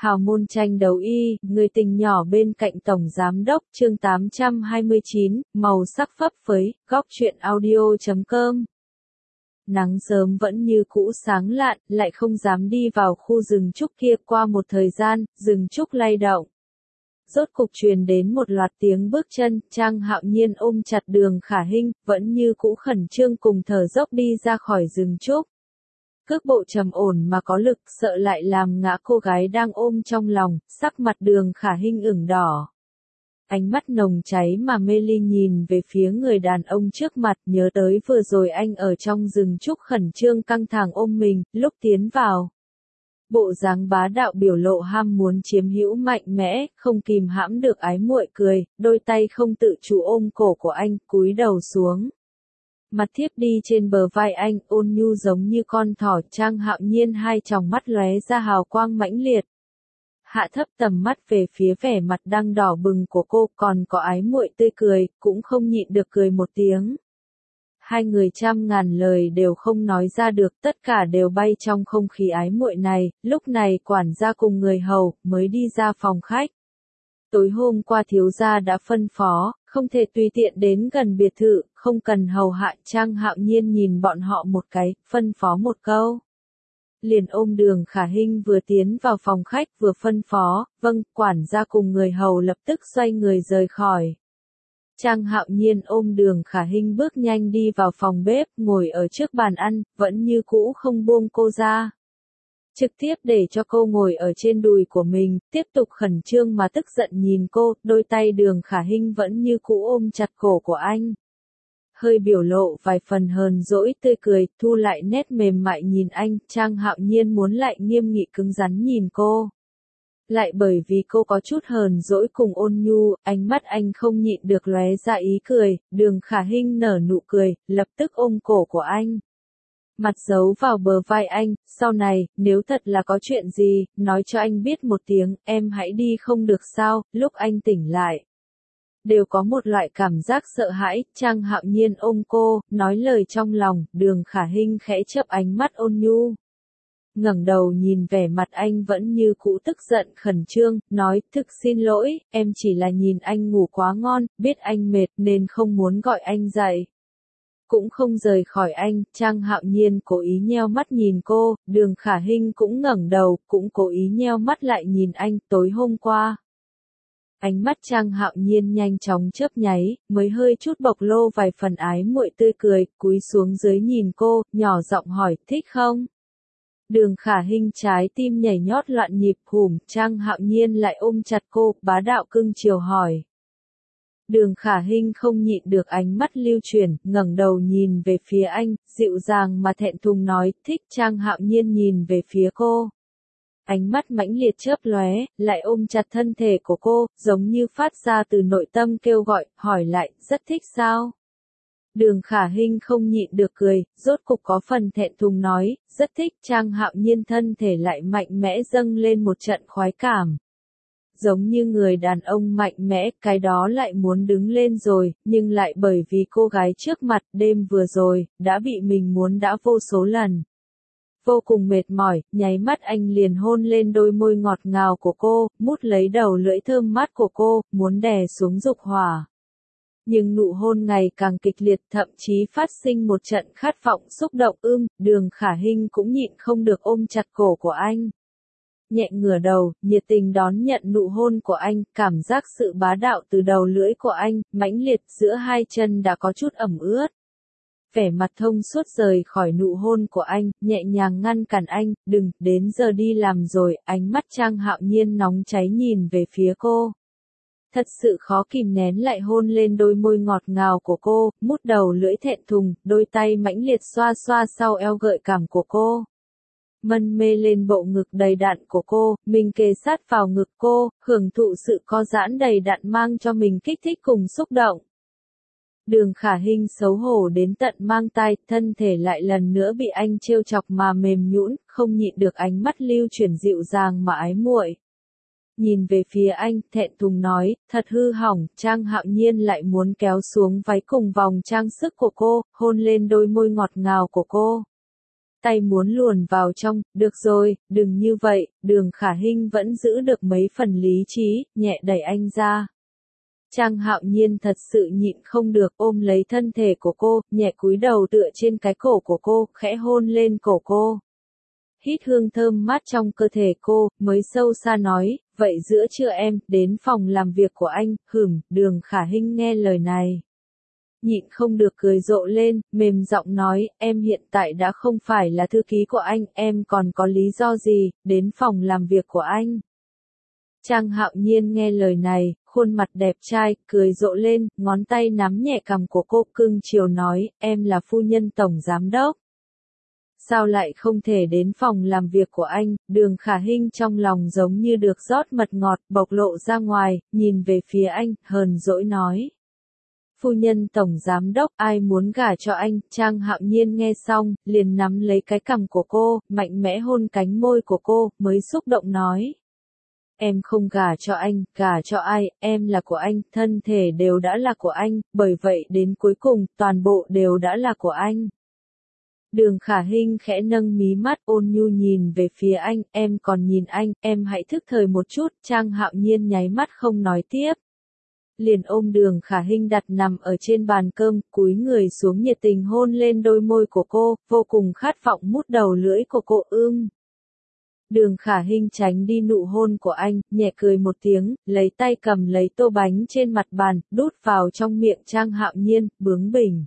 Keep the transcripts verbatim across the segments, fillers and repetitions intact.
Hào môn tranh đấu y, người tình nhỏ bên cạnh Tổng Giám đốc, chương tám trăm hai mươi chín, màu sắc phấp phới, góc truyện audio chấm com. Nắng sớm vẫn như cũ sáng lạn, lại không dám đi vào khu rừng trúc kia. Qua một thời gian, rừng trúc lay động. Rốt cục truyền đến một loạt tiếng bước chân, Trang Hạo Nhiên ôm chặt Đường Khả Hinh, vẫn như cũ khẩn trương cùng thở dốc đi ra khỏi rừng trúc. Cước bộ trầm ổn mà có lực, sợ lại làm ngã cô gái đang ôm trong lòng, sắc mặt Đường Khả Hinh ửng đỏ. Ánh mắt nồng cháy mà mê ly nhìn về phía người đàn ông trước mặt, nhớ tới vừa rồi anh ở trong rừng trúc khẩn trương căng thẳng ôm mình, lúc tiến vào. Bộ dáng bá đạo biểu lộ ham muốn chiếm hữu mạnh mẽ, không kìm hãm được ái muội cười, đôi tay không tự chủ ôm cổ của anh, cúi đầu xuống. Mặt thiếp đi trên bờ vai anh, ôn nhu giống như con thỏ. Trang Hạo Nhiên hai tròng mắt lóe ra hào quang mãnh liệt. Hạ thấp tầm mắt về phía vẻ mặt đang đỏ bừng của cô, còn có ái muội tươi cười, cũng không nhịn được cười một tiếng. Hai người trăm ngàn lời đều không nói ra được, tất cả đều bay trong không khí ái muội này. Lúc này quản gia cùng người hầu mới đi ra phòng khách. Tối hôm qua thiếu gia đã phân phó, không thể tùy tiện đến gần biệt thự, không cần hầu hạ. Trang Hạo Nhiên nhìn bọn họ một cái, phân phó một câu. Liền ôm Đường Khả Hinh vừa tiến vào phòng khách vừa phân phó, vâng. Quản gia cùng người hầu lập tức xoay người rời khỏi. Trang Hạo Nhiên ôm Đường Khả Hinh bước nhanh đi vào phòng bếp, ngồi ở trước bàn ăn, vẫn như cũ không buông cô ra. Trực tiếp để cho cô ngồi ở trên đùi của mình, tiếp tục khẩn trương mà tức giận nhìn cô, đôi tay Đường Khả Hinh vẫn như cũ ôm chặt cổ của anh. Hơi biểu lộ vài phần hờn dỗi tươi cười, thu lại nét mềm mại nhìn anh. Trang Hạo Nhiên muốn lại nghiêm nghị cứng rắn nhìn cô. Lại bởi vì cô có chút hờn dỗi cùng ôn nhu, ánh mắt anh không nhịn được lóe ra ý cười. Đường Khả Hinh nở nụ cười, lập tức ôm cổ của anh. Mặt giấu vào bờ vai anh, sau này, nếu thật là có chuyện gì, nói cho anh biết một tiếng, em hãy đi không được sao. Lúc anh tỉnh lại, đều có một loại cảm giác sợ hãi. Trang Hạo Nhiên ôm cô, nói lời trong lòng. Đường Khả Hinh khẽ chớp ánh mắt ôn nhu. Ngẩng đầu nhìn vẻ mặt anh vẫn như cũ tức giận khẩn trương, nói, thực xin lỗi, em chỉ là nhìn anh ngủ quá ngon, biết anh mệt nên không muốn gọi anh dậy. Cũng không rời khỏi anh. Trang Hạo Nhiên cố ý nheo mắt nhìn cô, Đường Khả Hinh cũng ngẩng đầu, cũng cố ý nheo mắt lại nhìn anh. Tối hôm qua, ánh mắt Trang Hạo Nhiên nhanh chóng chớp nháy, mới hơi chút bộc lộ vài phần ái muội tươi cười, cúi xuống dưới nhìn cô, nhỏ giọng hỏi, thích không? Đường Khả Hinh trái tim nhảy nhót loạn nhịp hùm, Trang Hạo Nhiên lại ôm chặt cô, bá đạo cưng chiều hỏi. Đường Khả Hinh không nhịn được ánh mắt lưu chuyển, ngẩng đầu nhìn về phía anh, dịu dàng mà thẹn thùng nói, thích. Trang Hạo Nhiên nhìn về phía cô. Ánh mắt mãnh liệt chớp lóe, lại ôm chặt thân thể của cô, giống như phát ra từ nội tâm kêu gọi, hỏi lại, rất thích sao? Đường Khả Hinh không nhịn được cười, rốt cục có phần thẹn thùng nói, rất thích. Trang Hạo Nhiên thân thể lại mạnh mẽ dâng lên một trận khoái cảm. Giống như người đàn ông mạnh mẽ, cái đó lại muốn đứng lên rồi, nhưng lại bởi vì cô gái trước mặt, đêm vừa rồi, đã bị mình muốn đã vô số lần. Vô cùng mệt mỏi, nháy mắt anh liền hôn lên đôi môi ngọt ngào của cô, mút lấy đầu lưỡi thơm mát của cô, muốn đè xuống dục hỏa. Nhưng nụ hôn ngày càng kịch liệt, thậm chí phát sinh một trận khát vọng xúc động ưm. Đường Khả Hinh cũng nhịn không được ôm chặt cổ của anh. Nhẹ ngửa đầu, nhiệt tình đón nhận nụ hôn của anh, cảm giác sự bá đạo từ đầu lưỡi của anh, mãnh liệt giữa hai chân đã có chút ẩm ướt. Vẻ mặt thông suốt rời khỏi nụ hôn của anh, nhẹ nhàng ngăn cản anh, đừng, đến giờ đi làm rồi. Ánh mắt Trang Hạo Nhiên nóng cháy nhìn về phía cô. Thật sự khó kìm nén lại hôn lên đôi môi ngọt ngào của cô, mút đầu lưỡi thẹn thùng, đôi tay mãnh liệt xoa xoa sau eo gợi cảm của cô. Mân mê lên bộ ngực đầy đặn của cô, mình kề sát vào ngực cô, hưởng thụ sự co giãn đầy đặn mang cho mình kích thích cùng xúc động. Đường Khả Hinh xấu hổ đến tận mang tai, thân thể lại lần nữa bị anh trêu chọc mà mềm nhũn, không nhịn được ánh mắt lưu chuyển dịu dàng mà ái muội. Nhìn về phía anh, thẹn thùng nói, thật hư hỏng. Trang Hạo Nhiên lại muốn kéo xuống váy cùng vòng trang sức của cô, hôn lên đôi môi ngọt ngào của cô. tay muốn luồn vào trong, được rồi, đừng như vậy, Đường Khả Hinh vẫn giữ được mấy phần lý trí, nhẹ đẩy anh ra. Trang Hạo Nhiên thật sự nhịn không được, ôm lấy thân thể của cô, nhẹ cúi đầu tựa trên cái cổ của cô, khẽ hôn lên cổ cô. Hít hương thơm mát trong cơ thể cô, mới sâu xa nói, vậy giữa trưa em, đến phòng làm việc của anh, hửm, Đường Khả Hinh nghe lời này. Nhịn không được cười rộ lên, mềm giọng nói, em hiện tại đã không phải là thư ký của anh, em còn có lý do gì, đến phòng làm việc của anh. Trang Hạo Nhiên nghe lời này, khuôn mặt đẹp trai, cười rộ lên, ngón tay nắm nhẹ cằm của cô cưng chiều nói, em là phu nhân tổng giám đốc. Sao lại không thể đến phòng làm việc của anh, Đường Khả Hinh trong lòng giống như được rót mật ngọt, bộc lộ ra ngoài, nhìn về phía anh, hờn dỗi nói. Phu nhân tổng giám đốc, ai muốn gả cho anh, Trang Hạo Nhiên nghe xong, liền nắm lấy cái cằm của cô, mạnh mẽ hôn cánh môi của cô, mới xúc động nói. Em không gả cho anh, gả cho ai, em là của anh, thân thể đều đã là của anh, bởi vậy đến cuối cùng, toàn bộ đều đã là của anh. Đường Khả Hinh khẽ nâng mí mắt ôn nhu nhìn về phía anh, em còn nhìn anh, em hãy thức thời một chút, Trang Hạo Nhiên nháy mắt không nói tiếp. Liền ôm Đường Khả Hinh đặt nằm ở trên bàn cơm, cúi người xuống nhiệt tình hôn lên đôi môi của cô, vô cùng khát vọng mút đầu lưỡi của cô ưm. Đường Khả Hinh tránh đi nụ hôn của anh, nhẹ cười một tiếng, lấy tay cầm lấy tô bánh trên mặt bàn, đút vào trong miệng Trang Hạo Nhiên, bướng bỉnh.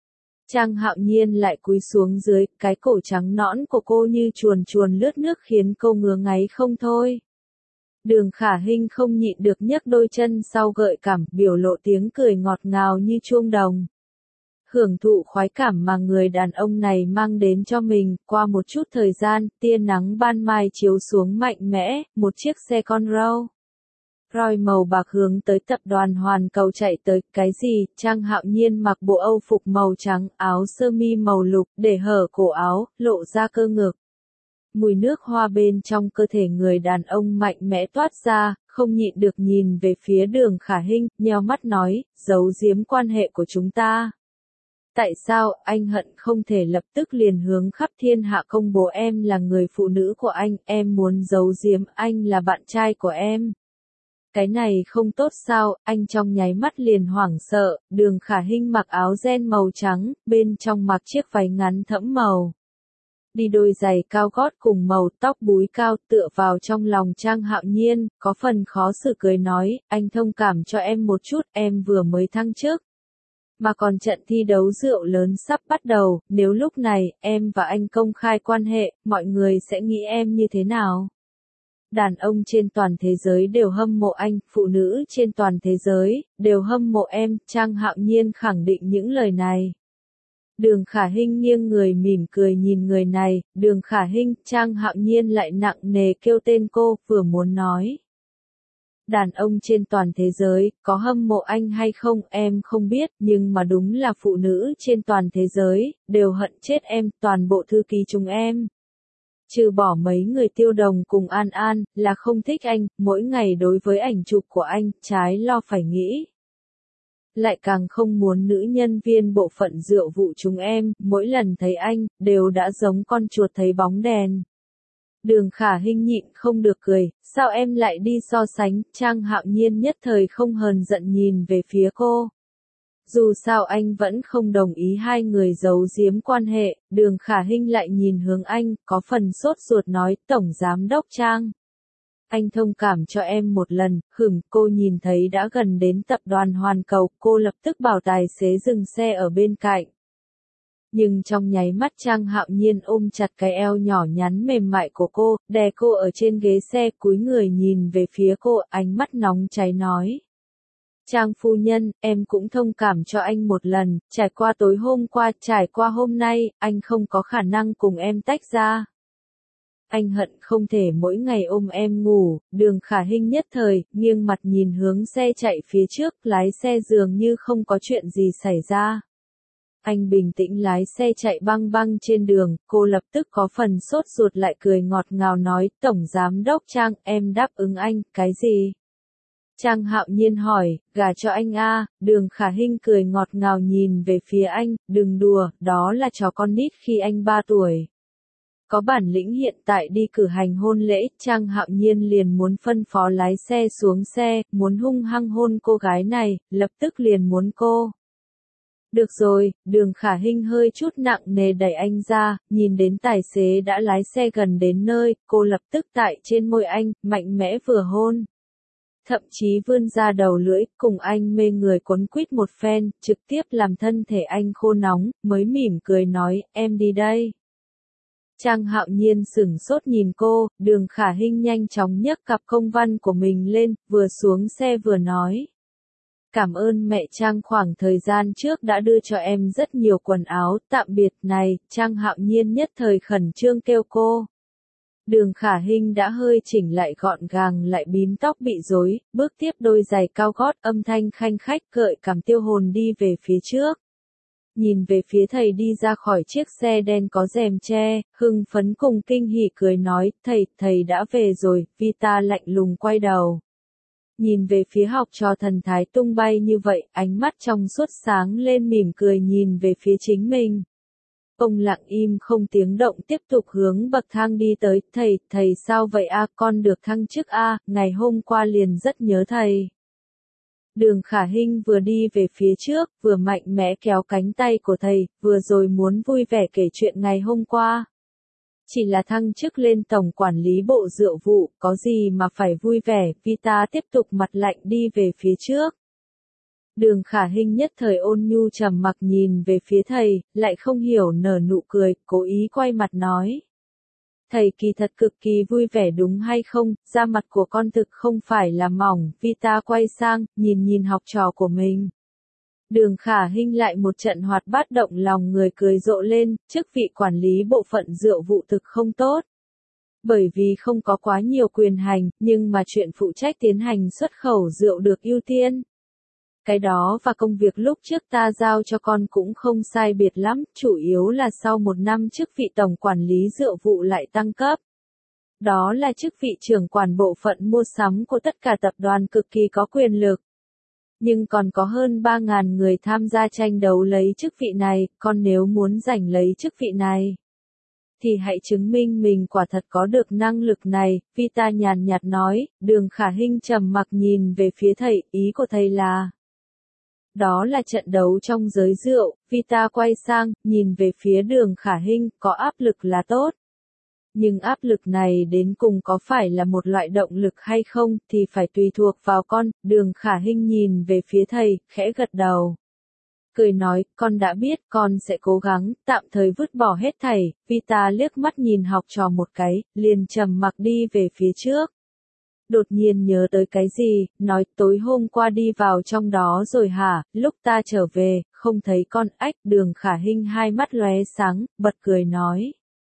Trang Hạo Nhiên lại cúi xuống dưới, cái cổ trắng nõn của cô như chuồn chuồn lướt nước khiến cô ngứa ngáy không thôi. Đường Khả Hinh không nhịn được nhấc đôi chân sau gợi cảm, biểu lộ tiếng cười ngọt ngào như chuông đồng. Hưởng thụ khoái cảm mà người đàn ông này mang đến cho mình, qua một chút thời gian, tia nắng ban mai chiếu xuống mạnh mẽ, một chiếc xe con râu. Roi màu bạc hướng tới tập đoàn Hoàn Cầu chạy tới, cái gì, Trang Hạo Nhiên mặc bộ âu phục màu trắng, áo sơ mi màu lục, để hở cổ áo, lộ ra cơ ngực. Mùi nước hoa bên trong cơ thể người đàn ông mạnh mẽ toát ra, không nhịn được nhìn về phía Đường Khả Hinh, nheo mắt nói, giấu giếm quan hệ của chúng ta. Tại sao, anh hận không thể lập tức liền hướng khắp thiên hạ công bố em là người phụ nữ của anh, em muốn giấu giếm anh là bạn trai của em. Cái này không tốt sao, anh trong nháy mắt liền hoảng sợ, Đường Khả Hinh mặc áo ren màu trắng, bên trong mặc chiếc váy ngắn thẫm màu. Đi đôi giày cao gót cùng màu tóc búi cao tựa vào trong lòng Trang Hạo Nhiên, có phần khó xử cười nói, anh thông cảm cho em một chút, em vừa mới thăng chức. Mà còn trận thi đấu rượu lớn sắp bắt đầu, nếu lúc này, em và anh công khai quan hệ, mọi người sẽ nghĩ em như thế nào? Đàn ông trên toàn thế giới đều hâm mộ anh, phụ nữ trên toàn thế giới, đều hâm mộ em, Trang Hạo Nhiên khẳng định những lời này. Đường Khả Hinh nghiêng người mỉm cười nhìn người này, Đường Khả Hinh, Trang Hạo Nhiên lại nặng nề kêu tên cô, vừa muốn nói. Đàn ông trên toàn thế giới, có hâm mộ anh hay không, em không biết, nhưng mà đúng là phụ nữ trên toàn thế giới, đều hận chết em, toàn bộ thư ký chúng em. Trừ bỏ mấy người Tiêu Đồng cùng An An, là không thích anh, mỗi ngày đối với ảnh chụp của anh, trái lo phải nghĩ. Lại càng không muốn nữ nhân viên bộ phận rượu vụ chúng em, mỗi lần thấy anh, đều đã giống con chuột thấy bóng đèn. Đường Khả Hinh nhịn không được cười, sao em lại đi so sánh, Trang Hạo Nhiên nhất thời không hờn giận nhìn về phía cô. Dù sao anh vẫn không đồng ý hai người giấu giếm quan hệ, Đường Khả Hinh lại nhìn hướng anh, có phần sốt ruột nói, Tổng Giám Đốc Trang. Anh thông cảm cho em một lần, hửng, cô nhìn thấy đã gần đến tập đoàn Hoàn Cầu, cô lập tức bảo tài xế dừng xe ở bên cạnh. Nhưng trong nháy mắt Trang Hạo Nhiên ôm chặt cái eo nhỏ nhắn mềm mại của cô, đè cô ở trên ghế xe, cúi người nhìn về phía cô, ánh mắt nóng cháy nói. Trang phu nhân, em cũng thông cảm cho anh một lần, trải qua tối hôm qua, trải qua hôm nay, anh không có khả năng cùng em tách ra. Anh hận không thể mỗi ngày ôm em ngủ, Đường Khả Hinh nhất thời, nghiêng mặt nhìn hướng xe chạy phía trước, lái xe dường như không có chuyện gì xảy ra. Anh bình tĩnh lái xe chạy băng băng trên đường, cô lập tức có phần sốt ruột lại cười ngọt ngào nói, Tổng Giám Đốc Trang, em đáp ứng anh, cái gì? Trang Hạo Nhiên hỏi, gả cho anh a, Đường Khả Hinh cười ngọt ngào nhìn về phía anh, đừng đùa, đó là chó con nít khi anh ba tuổi. Có bản lĩnh hiện tại đi cử hành hôn lễ, Trang Hạo Nhiên liền muốn phân phó lái xe xuống xe, muốn hung hăng hôn cô gái này, lập tức liền muốn cô. Được rồi, Đường Khả Hinh hơi chút nặng nề đẩy anh ra, nhìn đến tài xế đã lái xe gần đến nơi, cô lập tức tại trên môi anh, mạnh mẽ vừa hôn. Thậm chí vươn ra đầu lưỡi, cùng anh mê người quấn quýt một phen, trực tiếp làm thân thể anh khô nóng, mới mỉm cười nói, em đi đây. Trang Hạo Nhiên sửng sốt nhìn cô, Đường Khả Hinh nhanh chóng nhấc cặp công văn của mình lên, vừa xuống xe vừa nói. Cảm ơn mẹ Trang, khoảng thời gian trước đã đưa cho em rất nhiều quần áo, tạm biệt. Này, Trang Hạo Nhiên nhất thời khẩn trương kêu cô. Đường Khả Hinh đã hơi chỉnh lại gọn gàng lại bím tóc bị rối, bước tiếp đôi giày cao gót, âm thanh khanh khách gợi cảm tiêu hồn đi về phía trước. Nhìn về phía thầy đi ra khỏi chiếc xe đen có rèm che, hưng phấn cùng kinh hỉ cười nói, thầy, thầy đã về rồi. Vita lạnh lùng quay đầu. Nhìn về phía học trò thần thái tung bay như vậy, ánh mắt trong suốt sáng lên mỉm cười nhìn về phía chính mình. Ông lặng im không tiếng động tiếp tục hướng bậc thang đi tới, thầy, thầy sao vậy a, con được thăng chức a, ngày hôm qua liền rất nhớ thầy. Đường Khả Hinh vừa đi về phía trước, vừa mạnh mẽ kéo cánh tay của thầy, vừa rồi muốn vui vẻ kể chuyện ngày hôm qua. Chỉ là thăng chức lên tổng quản lý bộ rượu vụ, có gì mà phải vui vẻ, Vita tiếp tục mặt lạnh đi về phía trước. Đường Khả Hinh nhất thời ôn nhu trầm mặc nhìn về phía thầy, lại không hiểu nở nụ cười, cố ý quay mặt nói. Thầy kỳ thật cực kỳ vui vẻ đúng hay không, da mặt của con thực không phải là mỏng. Vita quay sang, nhìn nhìn học trò của mình. Đường Khả Hinh lại một trận hoạt bát động lòng người cười rộ lên, chức vị quản lý bộ phận rượu vụ thực không tốt. Bởi vì không có quá nhiều quyền hành, nhưng mà chuyện phụ trách tiến hành xuất khẩu rượu được ưu tiên. Cái đó và công việc lúc trước ta giao cho con cũng không sai biệt lắm, chủ yếu là sau một năm chức vị tổng quản lý rượu vụ lại tăng cấp. Đó là chức vị trưởng quản bộ phận mua sắm của tất cả tập đoàn cực kỳ có quyền lực. Nhưng còn có hơn ba nghìn người tham gia tranh đấu lấy chức vị này, còn nếu muốn giành lấy chức vị này, thì hãy chứng minh mình quả thật có được năng lực này. Vita nhàn nhạt nói. Đường Khả Hinh trầm mặc nhìn về phía thầy, ý của thầy là... Đó là trận đấu trong giới rượu. Vita quay sang, nhìn về phía Đường Khả Hinh, có áp lực là tốt. Nhưng áp lực này đến cùng có phải là một loại động lực hay không, thì phải tùy thuộc vào con. Đường Khả Hinh nhìn về phía thầy, khẽ gật đầu. Cười nói, con đã biết, con sẽ cố gắng, tạm thời vứt bỏ hết thảy. Vita liếc mắt nhìn học trò một cái, liền trầm mặc đi về phía trước. Đột nhiên nhớ tới cái gì, nói tối hôm qua đi vào trong đó rồi hả, lúc ta trở về, không thấy con. Ách. Đường Khả Hinh hai mắt lóe sáng, bật cười nói.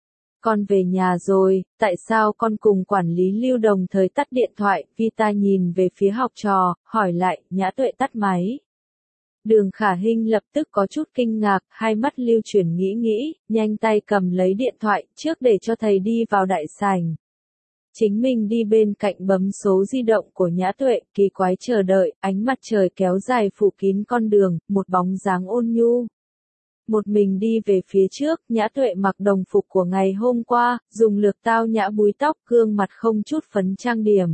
Con về nhà rồi, tại sao con cùng quản lý Lưu đồng thời tắt điện thoại? Vita nhìn về phía học trò, hỏi lại. Nhã Tuệ tắt máy. Đường Khả Hinh lập tức có chút kinh ngạc, hai mắt lưu chuyển nghĩ nghĩ, nhanh tay cầm lấy điện thoại, trước để cho thầy đi vào đại sảnh. Chính mình đi bên cạnh bấm số di động của Nhã Tuệ, kỳ quái chờ đợi, ánh mặt trời kéo dài phủ kín con đường, một bóng dáng ôn nhu. Một mình đi về phía trước, Nhã Tuệ mặc đồng phục của ngày hôm qua, dùng lược tao nhã búi tóc, gương mặt không chút phấn trang điểm.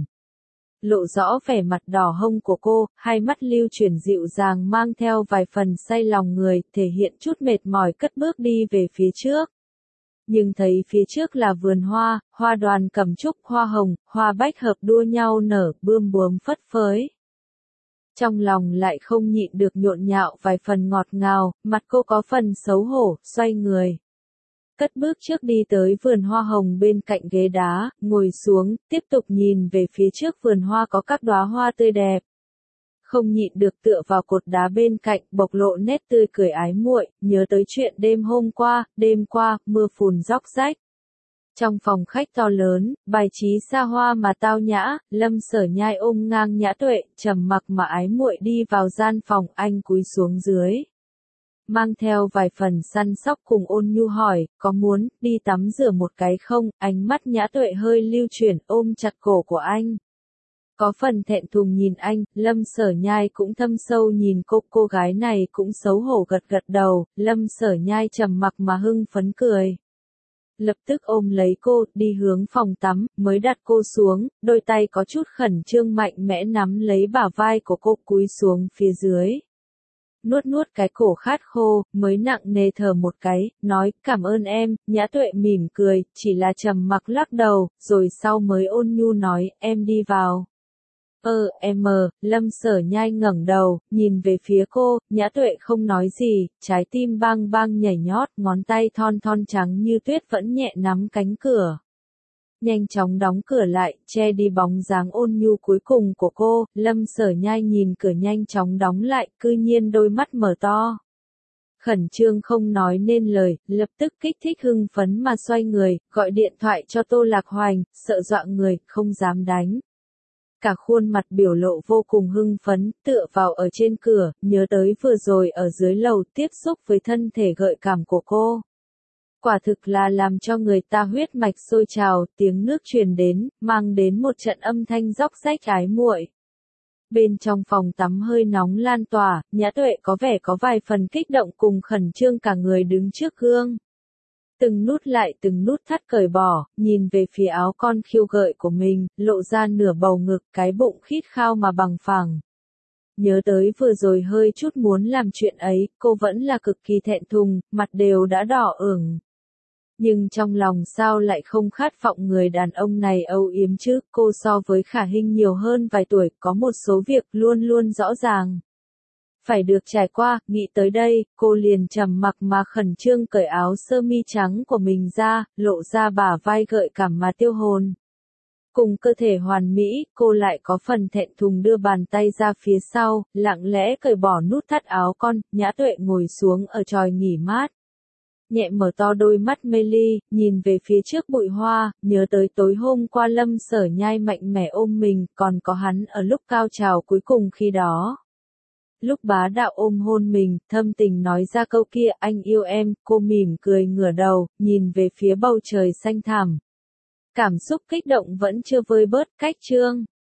Lộ rõ vẻ mặt đỏ hông của cô, hai mắt lưu chuyển dịu dàng mang theo vài phần say lòng người, thể hiện chút mệt mỏi cất bước đi về phía trước. Nhưng thấy phía trước là vườn hoa, hoa đoàn cẩm trúc, hoa hồng, hoa bách hợp đua nhau nở, bươm bướm phất phới. Trong lòng lại không nhịn được nhộn nhạo vài phần ngọt ngào, mặt cô có phần xấu hổ, xoay người. Cất bước trước đi tới vườn hoa hồng bên cạnh ghế đá, ngồi xuống, tiếp tục nhìn về phía trước vườn hoa có các đóa hoa tươi đẹp. Không nhịn được tựa vào cột đá bên cạnh, bộc lộ nét tươi cười ái muội, nhớ tới chuyện đêm hôm qua, đêm qua, mưa phùn róc rách. Trong phòng khách to lớn, bài trí xa hoa mà tao nhã, Lâm Sở Nhai ôm ngang Nhã Tuệ, trầm mặc mà ái muội đi vào gian phòng, anh cúi xuống dưới. Mang theo vài phần săn sóc cùng ôn nhu hỏi, có muốn đi tắm rửa một cái không? Ánh mắt Nhã Tuệ hơi lưu chuyển, ôm chặt cổ của anh. Có phần thẹn thùng nhìn anh, Lâm Sở Nhai cũng thâm sâu nhìn cô, cô gái này cũng xấu hổ gật gật đầu, Lâm Sở Nhai trầm mặc mà hưng phấn cười. lập tức ôm lấy cô, đi hướng phòng tắm, mới đặt cô xuống, đôi tay có chút khẩn trương mạnh mẽ nắm lấy bả vai của cô cúi xuống phía dưới. Nuốt nuốt cái cổ khát khô, mới nặng nề thở một cái, nói, cảm ơn em, Nhã Tuệ mỉm cười, chỉ là trầm mặc lắc đầu, rồi sau mới ôn nhu nói, em đi vào. Ờ, em mờ, Lâm Sở Nhai ngẩng đầu, nhìn về phía cô, Nhã Tuệ không nói gì, trái tim bang bang nhảy nhót, ngón tay thon thon trắng như tuyết vẫn nhẹ nắm cánh cửa. Nhanh chóng đóng cửa lại, che đi bóng dáng ôn nhu cuối cùng của cô, Lâm Sở Nhai nhìn cửa nhanh chóng đóng lại, cư nhiên đôi mắt mở to. Khẩn trương không nói nên lời, lập tức kích thích hưng phấn mà xoay người, gọi điện thoại cho Tô Lạc Hoành, sợ dọa người, không dám đánh. Cả khuôn mặt biểu lộ vô cùng hưng phấn, tựa vào ở trên cửa, nhớ tới vừa rồi ở dưới lầu tiếp xúc với thân thể gợi cảm của cô. Quả thực là làm cho người ta huyết mạch sôi trào, tiếng nước truyền đến, mang đến một trận âm thanh róc rách ái muội. Bên trong phòng tắm hơi nóng lan tỏa, Nhã Tuệ có vẻ có vài phần kích động cùng khẩn trương cả người đứng trước gương. Từng nút lại từng nút thắt cởi bỏ, nhìn về phía áo con khiêu gợi của mình, lộ ra nửa bầu ngực, cái bụng khít khao mà bằng phẳng. Nhớ tới vừa rồi hơi chút muốn làm chuyện ấy, cô vẫn là cực kỳ thẹn thùng, mặt đều đã đỏ ửng. Nhưng trong lòng sao lại không khát vọng người đàn ông này âu yếm chứ, cô so với Khả Hinh nhiều hơn vài tuổi, có một số việc luôn luôn rõ ràng. Phải được trải qua, nghĩ tới đây, cô liền trầm mặc mà khẩn trương cởi áo sơ mi trắng của mình ra, lộ ra bả vai gợi cảm mà tiêu hồn. Cùng cơ thể hoàn mỹ, cô lại có phần thẹn thùng đưa bàn tay ra phía sau, lặng lẽ cởi bỏ nút thắt áo con, Nhã Tuệ ngồi xuống ở chòi nghỉ mát. Nhẹ mở to đôi mắt mê ly, nhìn về phía trước bụi hoa, nhớ tới tối hôm qua Lâm Sở Nhai mạnh mẽ ôm mình, còn có hắn ở lúc cao trào cuối cùng khi đó. Lúc bá đạo ôm hôn mình, thâm tình nói ra câu kia, anh yêu em, cô mỉm cười ngửa đầu, nhìn về phía bầu trời xanh thẳm. Cảm xúc kích động vẫn chưa vơi bớt, cách chương.